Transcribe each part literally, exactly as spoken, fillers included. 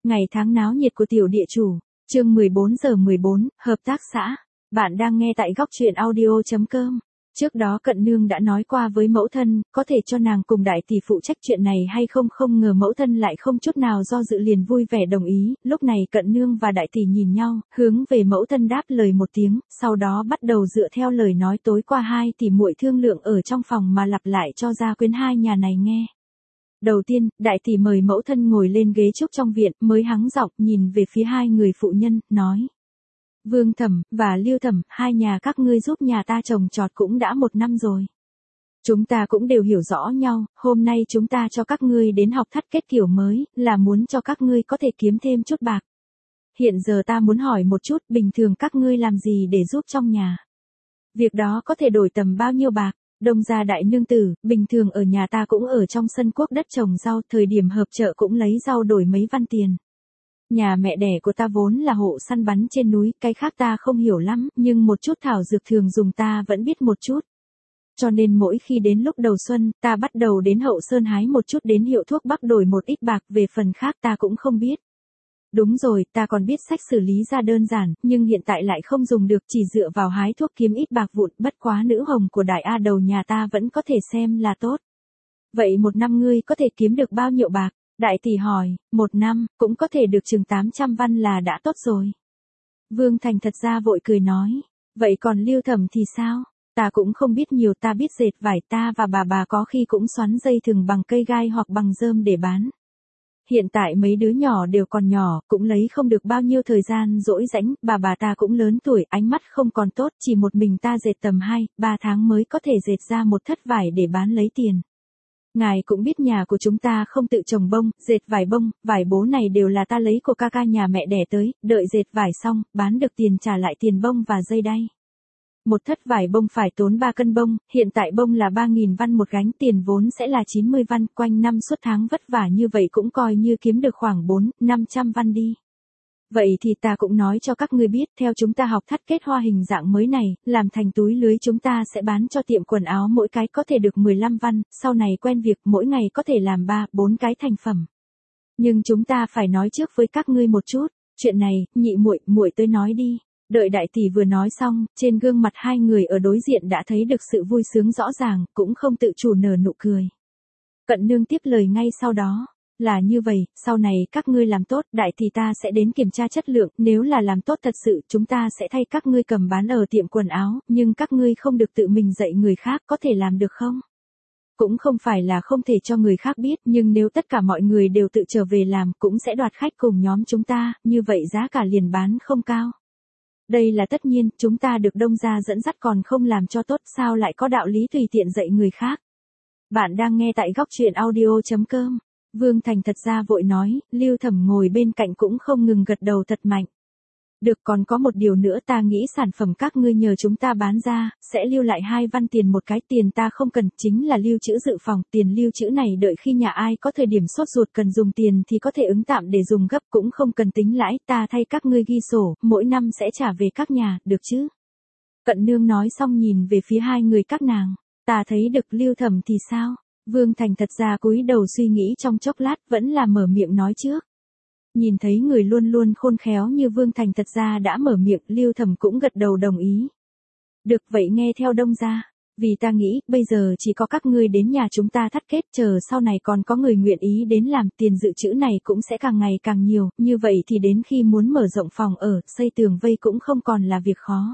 Ngày tháng náo nhiệt của tiểu địa chủ. Chương mười bốn giờ mười bốn, hợp tác xã. Bạn đang nghe tại góc truyện audio chấm com. Trước đó Cận Nương đã nói qua với mẫu thân, có thể cho nàng cùng đại tỷ phụ trách chuyện này hay không, không ngờ mẫu thân lại không chút nào do dự liền vui vẻ đồng ý. Lúc này Cận Nương và đại tỷ nhìn nhau, hướng về mẫu thân đáp lời một tiếng, sau đó bắt đầu dựa theo lời nói tối qua hai tỷ muội thương lượng ở trong phòng mà lặp lại cho gia quyến hai nhà này nghe. Đầu tiên, đại tỷ mời mẫu thân ngồi lên ghế trúc trong viện, mới hắng giọng nhìn về phía hai người phụ nhân, nói: Vương Thẩm và Lưu Thẩm, hai nhà các ngươi giúp nhà ta trồng trọt cũng đã một năm rồi. Chúng ta cũng đều hiểu rõ nhau, hôm nay chúng ta cho các ngươi đến học thắt kết kiểu mới, là muốn cho các ngươi có thể kiếm thêm chút bạc. Hiện giờ ta muốn hỏi một chút, bình thường các ngươi làm gì để giúp trong nhà? Việc đó có thể đổi tầm bao nhiêu bạc? Đông gia đại nương tử, bình thường ở nhà ta cũng ở trong sân quốc đất trồng rau, thời điểm hợp chợ cũng lấy rau đổi mấy văn tiền. Nhà mẹ đẻ của ta vốn là hộ săn bắn trên núi, cái khác ta không hiểu lắm, nhưng một chút thảo dược thường dùng ta vẫn biết một chút. Cho nên mỗi khi đến lúc đầu xuân, ta bắt đầu đến Hậu Sơn hái một chút đến hiệu thuốc bắc đổi một ít bạc, về phần khác ta cũng không biết. Đúng rồi, ta còn biết sách xử lý ra đơn giản, nhưng hiện tại lại không dùng được, chỉ dựa vào hái thuốc kiếm ít bạc vụn, bất quá nữ hồng của đại A đầu nhà ta vẫn có thể xem là tốt. Vậy một năm ngươi có thể kiếm được bao nhiêu bạc? Đại tỷ hỏi, một năm, cũng có thể được chừng tám trăm văn là đã tốt rồi. Vương Thành thật ra vội cười nói, vậy còn Lưu Thẩm thì sao? Ta cũng không biết nhiều, ta biết dệt vải, ta và bà bà có khi cũng xoắn dây thừng bằng cây gai hoặc bằng rơm để bán. Hiện tại mấy đứa nhỏ đều còn nhỏ, cũng lấy không được bao nhiêu thời gian rỗi rãnh, bà bà ta cũng lớn tuổi, ánh mắt không còn tốt, chỉ một mình ta dệt tầm hai, ba tháng mới có thể dệt ra một thất vải để bán lấy tiền. Ngài cũng biết nhà của chúng ta không tự trồng bông, dệt vải bông, vải bố này đều là ta lấy của ca ca nhà mẹ đẻ tới, đợi dệt vải xong, bán được tiền trả lại tiền bông và dây đay. Một thất vải bông phải tốn ba cân bông, hiện tại bông là ba nghìn văn một gánh, tiền vốn sẽ là chín mươi văn, quanh năm suốt tháng vất vả như vậy cũng coi như kiếm được khoảng bốn, năm trăm văn đi. Vậy thì ta cũng nói cho các ngươi biết, theo chúng ta học thắt kết hoa hình dạng mới này, làm thành túi lưới chúng ta sẽ bán cho tiệm quần áo mỗi cái có thể được mười lăm văn, sau này quen việc mỗi ngày có thể làm ba, bốn cái thành phẩm. Nhưng chúng ta phải nói trước với các ngươi một chút, chuyện này, nhị muội, muội tới nói đi. Đợi đại tỷ vừa nói xong, trên gương mặt hai người ở đối diện đã thấy được sự vui sướng rõ ràng, cũng không tự chủ nở nụ cười. Cận Nương tiếp lời ngay sau đó, là như vậy, sau này các ngươi làm tốt, đại tỷ ta sẽ đến kiểm tra chất lượng, nếu là làm tốt thật sự, chúng ta sẽ thay các ngươi cầm bán ở tiệm quần áo, nhưng các ngươi không được tự mình dạy người khác, có thể làm được không? Cũng không phải là không thể cho người khác biết, nhưng nếu tất cả mọi người đều tự trở về làm, cũng sẽ đoạt khách cùng nhóm chúng ta, như vậy giá cả liền bán không cao. Đây là tất nhiên, chúng ta được Đông gia dẫn dắt còn không làm cho tốt, sao lại có đạo lý tùy tiện dạy người khác. Bạn đang nghe tại góc truyện audio chấm com. Vương Thành thật ra vội nói, Lưu Thẩm ngồi bên cạnh cũng không ngừng gật đầu thật mạnh. Được, còn có một điều nữa, ta nghĩ sản phẩm các ngươi nhờ chúng ta bán ra, sẽ lưu lại hai văn tiền một cái, tiền ta không cần, chính là lưu trữ dự phòng, tiền lưu trữ này đợi khi nhà ai có thời điểm sốt ruột cần dùng tiền thì có thể ứng tạm để dùng gấp, cũng không cần tính lãi, ta thay các ngươi ghi sổ, mỗi năm sẽ trả về các nhà, được chứ? Cận Nương nói xong nhìn về phía hai người các nàng, ta thấy được. Lưu Thẩm thì sao? Vương Thành thật ra cúi đầu suy nghĩ trong chốc lát, vẫn là mở miệng nói trước. Nhìn thấy người luôn luôn khôn khéo như Vương Thành thật ra đã mở miệng, Lưu Thẩm cũng gật đầu đồng ý. Được, vậy nghe theo Đông gia, vì ta nghĩ, bây giờ chỉ có các ngươi đến nhà chúng ta thắt kết, chờ sau này còn có người nguyện ý đến làm, tiền dự trữ này cũng sẽ càng ngày càng nhiều, như vậy thì đến khi muốn mở rộng phòng ở, xây tường vây cũng không còn là việc khó.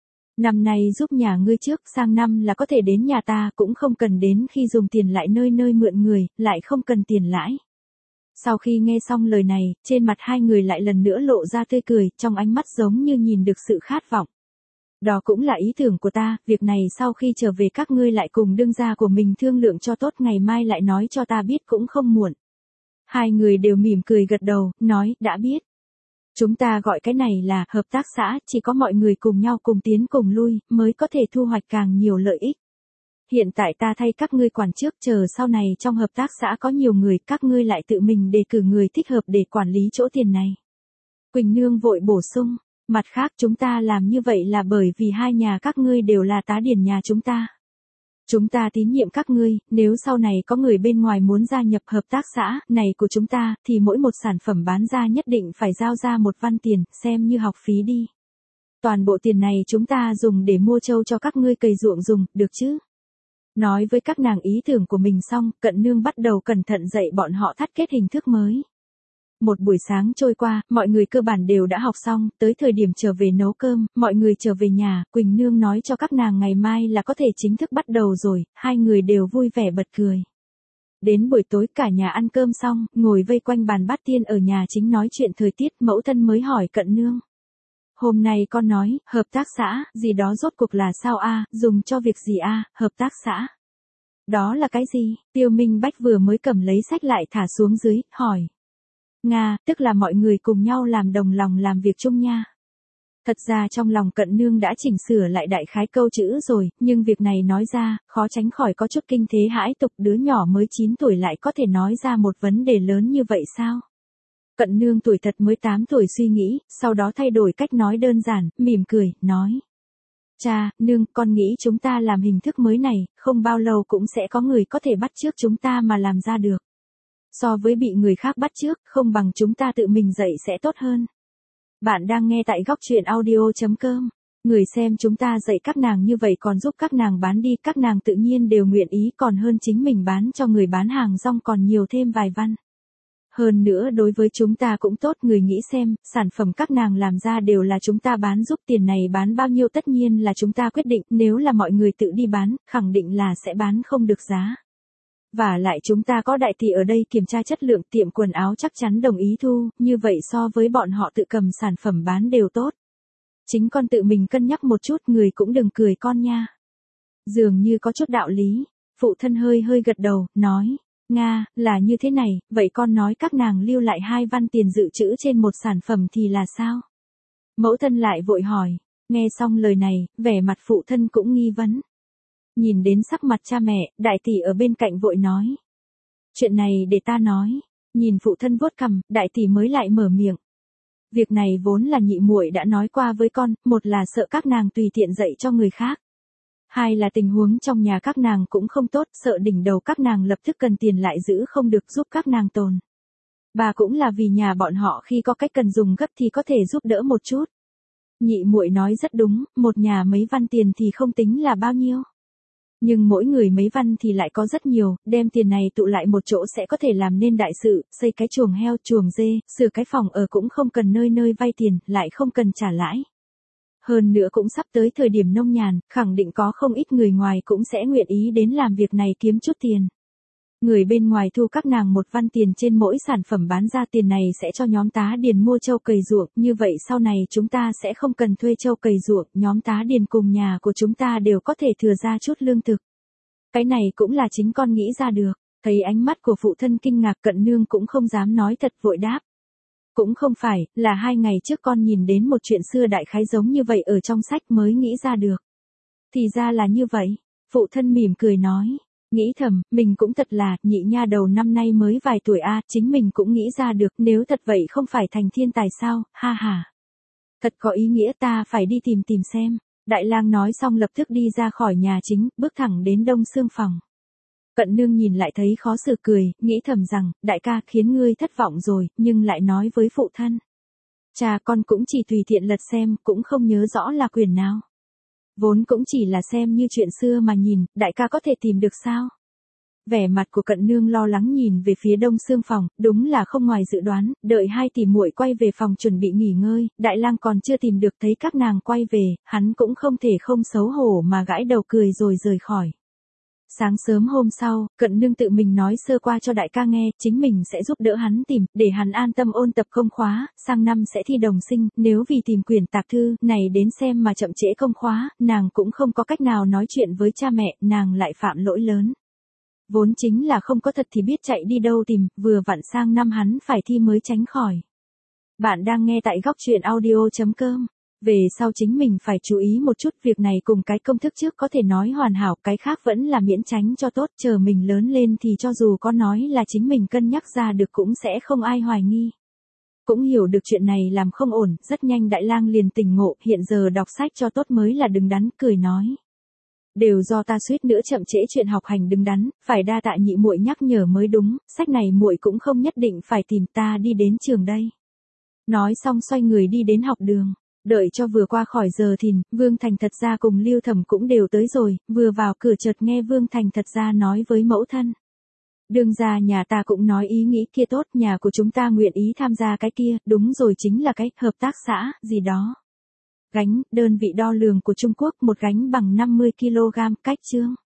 Năm nay giúp nhà ngươi trước, sang năm là có thể đến nhà ta, cũng không cần đến khi dùng tiền lại nơi nơi mượn người, lại không cần tiền lãi. Sau khi nghe xong lời này, trên mặt hai người lại lần nữa lộ ra tươi cười, trong ánh mắt giống như nhìn được sự khát vọng. Đó cũng là ý tưởng của ta, việc này sau khi trở về các ngươi lại cùng đương gia của mình thương lượng cho tốt, ngày mai lại nói cho ta biết cũng không muộn. Hai người đều mỉm cười gật đầu, nói, đã biết. Chúng ta gọi cái này là hợp tác xã, chỉ có mọi người cùng nhau cùng tiến cùng lui, mới có thể thu hoạch càng nhiều lợi ích. Hiện tại ta thay các ngươi quản trước, chờ sau này trong hợp tác xã có nhiều người, các ngươi lại tự mình đề cử người thích hợp để quản lý chỗ tiền này. Quỳnh Nương vội bổ sung, mặt khác chúng ta làm như vậy là bởi vì hai nhà các ngươi đều là tá điển nhà chúng ta. Chúng ta tín nhiệm các ngươi, nếu sau này có người bên ngoài muốn gia nhập hợp tác xã này của chúng ta, thì mỗi một sản phẩm bán ra nhất định phải giao ra một văn tiền, xem như học phí đi. Toàn bộ tiền này chúng ta dùng để mua trâu cho các ngươi cày ruộng dùng, được chứ? Nói với các nàng ý tưởng của mình xong, Cận Nương bắt đầu cẩn thận dạy bọn họ thắt kết hình thức mới. Một buổi sáng trôi qua, mọi người cơ bản đều đã học xong, tới thời điểm trở về nấu cơm, mọi người trở về nhà, Quỳnh Nương nói cho các nàng ngày mai là có thể chính thức bắt đầu rồi, hai người đều vui vẻ bật cười. Đến buổi tối cả nhà ăn cơm xong, ngồi vây quanh bàn bát tiên ở nhà chính nói chuyện thời tiết, mẫu thân mới hỏi Cận Nương. Hôm nay con nói, hợp tác xã, gì đó rốt cuộc là sao a, dùng cho việc gì a, hợp tác xã? Đó là cái gì? Tiêu Minh Bách vừa mới cầm lấy sách lại thả xuống dưới, hỏi. Nga, tức là mọi người cùng nhau làm đồng lòng làm việc chung nha. Thật ra trong lòng Cận Nương đã chỉnh sửa lại đại khái câu chữ rồi, nhưng việc này nói ra, khó tránh khỏi có chút kinh thế hãi tục, đứa nhỏ mới chín tuổi lại có thể nói ra một vấn đề lớn như vậy sao? Cận Nương tuổi thật mới tám tuổi suy nghĩ, sau đó thay đổi cách nói đơn giản, mỉm cười, nói. Cha, Nương, con nghĩ chúng ta làm hình thức mới này, không bao lâu cũng sẽ có người có thể bắt chước chúng ta mà làm ra được. So với bị người khác bắt chước, không bằng chúng ta tự mình dạy sẽ tốt hơn. Bạn đang nghe tại góc truyện audio chấm com. Người xem chúng ta dạy các nàng như vậy còn giúp các nàng bán đi, các nàng tự nhiên đều nguyện ý, còn hơn chính mình bán cho người bán hàng rong còn nhiều thêm vài văn. Hơn nữa đối với chúng ta cũng tốt, người nghĩ xem, sản phẩm các nàng làm ra đều là chúng ta bán giúp, tiền này bán bao nhiêu tất nhiên là chúng ta quyết định, nếu là mọi người tự đi bán, khẳng định là sẽ bán không được giá. Và lại chúng ta có đại tỷ ở đây kiểm tra chất lượng, tiệm quần áo chắc chắn đồng ý thu, như vậy so với bọn họ tự cầm sản phẩm bán đều tốt. Chính con tự mình cân nhắc một chút, người cũng đừng cười con nha. Dường như có chút đạo lý, phụ thân hơi hơi gật đầu, nói, Nga, là như thế này, vậy con nói các nàng lưu lại hai văn tiền dự trữ trên một sản phẩm thì là sao? Mẫu thân lại vội hỏi, nghe xong lời này, vẻ mặt phụ thân cũng nghi vấn. Nhìn đến sắc mặt cha mẹ, đại tỷ ở bên cạnh vội nói. Chuyện này để ta nói. Nhìn phụ thân vuốt cằm, đại tỷ mới lại mở miệng. Việc này vốn là nhị muội đã nói qua với con, một là sợ các nàng tùy tiện dạy cho người khác. Hai là tình huống trong nhà các nàng cũng không tốt, sợ đỉnh đầu các nàng lập tức cần tiền lại giữ không được giúp các nàng tồn. Ba cũng là vì nhà bọn họ khi có cách cần dùng gấp thì có thể giúp đỡ một chút. Nhị muội nói rất đúng, một nhà mấy văn tiền thì không tính là bao nhiêu. Nhưng mỗi người mấy văn thì lại có rất nhiều, đem tiền này tụ lại một chỗ sẽ có thể làm nên đại sự, xây cái chuồng heo, chuồng dê, sửa cái phòng ở cũng không cần nơi nơi vay tiền, lại không cần trả lãi. Hơn nữa cũng sắp tới thời điểm nông nhàn, khẳng định có không ít người ngoài cũng sẽ nguyện ý đến làm việc này kiếm chút tiền. Người bên ngoài thu các nàng một văn tiền trên mỗi sản phẩm bán ra, tiền này sẽ cho nhóm tá điền mua trâu cày ruộng, như vậy sau này chúng ta sẽ không cần thuê trâu cày ruộng, nhóm tá điền cùng nhà của chúng ta đều có thể thừa ra chút lương thực. Cái này cũng là chính con nghĩ ra được, thấy ánh mắt của phụ thân kinh ngạc, Cận Nương cũng không dám nói thật vội đáp. Cũng không phải, là hai ngày trước con nhìn đến một chuyện xưa đại khái giống như vậy ở trong sách mới nghĩ ra được. Thì ra là như vậy, phụ thân mỉm cười nói. Nghĩ thầm, mình cũng thật là, nhị nha đầu năm nay mới vài tuổi a, chính mình cũng nghĩ ra được, nếu thật vậy không phải thành thiên tài sao, ha ha. Thật có ý nghĩa, ta phải đi tìm tìm xem. Đại lang nói xong lập tức đi ra khỏi nhà chính, bước thẳng đến Đông Xương phòng. Cận Nương nhìn lại thấy khó xử cười, nghĩ thầm rằng, đại ca khiến ngươi thất vọng rồi, nhưng lại nói với phụ thân. Cha con cũng chỉ tùy tiện lật xem, cũng không nhớ rõ là quyển nào. Vốn cũng chỉ là xem như chuyện xưa mà nhìn, đại ca có thể tìm được sao? Vẻ mặt của Cận Nương lo lắng nhìn về phía Đông Xương phòng, đúng là không ngoài dự đoán, đợi hai tỷ muội quay về phòng chuẩn bị nghỉ ngơi, đại lang còn chưa tìm được, thấy các nàng quay về, hắn cũng không thể không xấu hổ mà gãi đầu cười rồi rời khỏi. Sáng sớm hôm sau, Cận Nương tự mình nói sơ qua cho đại ca nghe, chính mình sẽ giúp đỡ hắn tìm, để hắn an tâm ôn tập công khóa, sang năm sẽ thi đồng sinh, nếu vì tìm quyển tạp thư này đến xem mà chậm trễ công khóa, nàng cũng không có cách nào nói chuyện với cha mẹ, nàng lại phạm lỗi lớn. Vốn chính là không có thật thì biết chạy đi đâu tìm, vừa vặn sang năm hắn phải thi mới tránh khỏi. Bạn đang nghe tại góc truyện audio chấm com. Về sau chính mình phải chú ý một chút, việc này cùng cái công thức trước có thể nói hoàn hảo, cái khác vẫn là miễn tránh cho tốt, chờ mình lớn lên thì cho dù có nói là chính mình cân nhắc ra được cũng sẽ không ai hoài nghi. Cũng hiểu được chuyện này làm không ổn, rất nhanh đại lang liền tỉnh ngộ, hiện giờ đọc sách cho tốt mới là đứng đắn, cười nói. Đều do ta suýt nữa chậm trễ chuyện học hành đứng đắn, phải đa tạ nhị muội nhắc nhở mới đúng, sách này muội cũng không nhất định phải tìm, ta đi đến trường đây. Nói xong xoay người đi đến học đường. Đợi cho vừa qua khỏi giờ thìn, Vương Thành Thật Gia cùng Lưu Thẩm cũng đều tới rồi, vừa vào cửa chợt nghe Vương Thành Thật Gia nói với mẫu thân. Đường ra nhà ta cũng nói ý nghĩ kia tốt, nhà của chúng ta nguyện ý tham gia cái kia, đúng rồi, chính là cái hợp tác xã, gì đó. Gánh, đơn vị đo lường của Trung Quốc, một gánh bằng năm mươi ki lô gam, cách chương.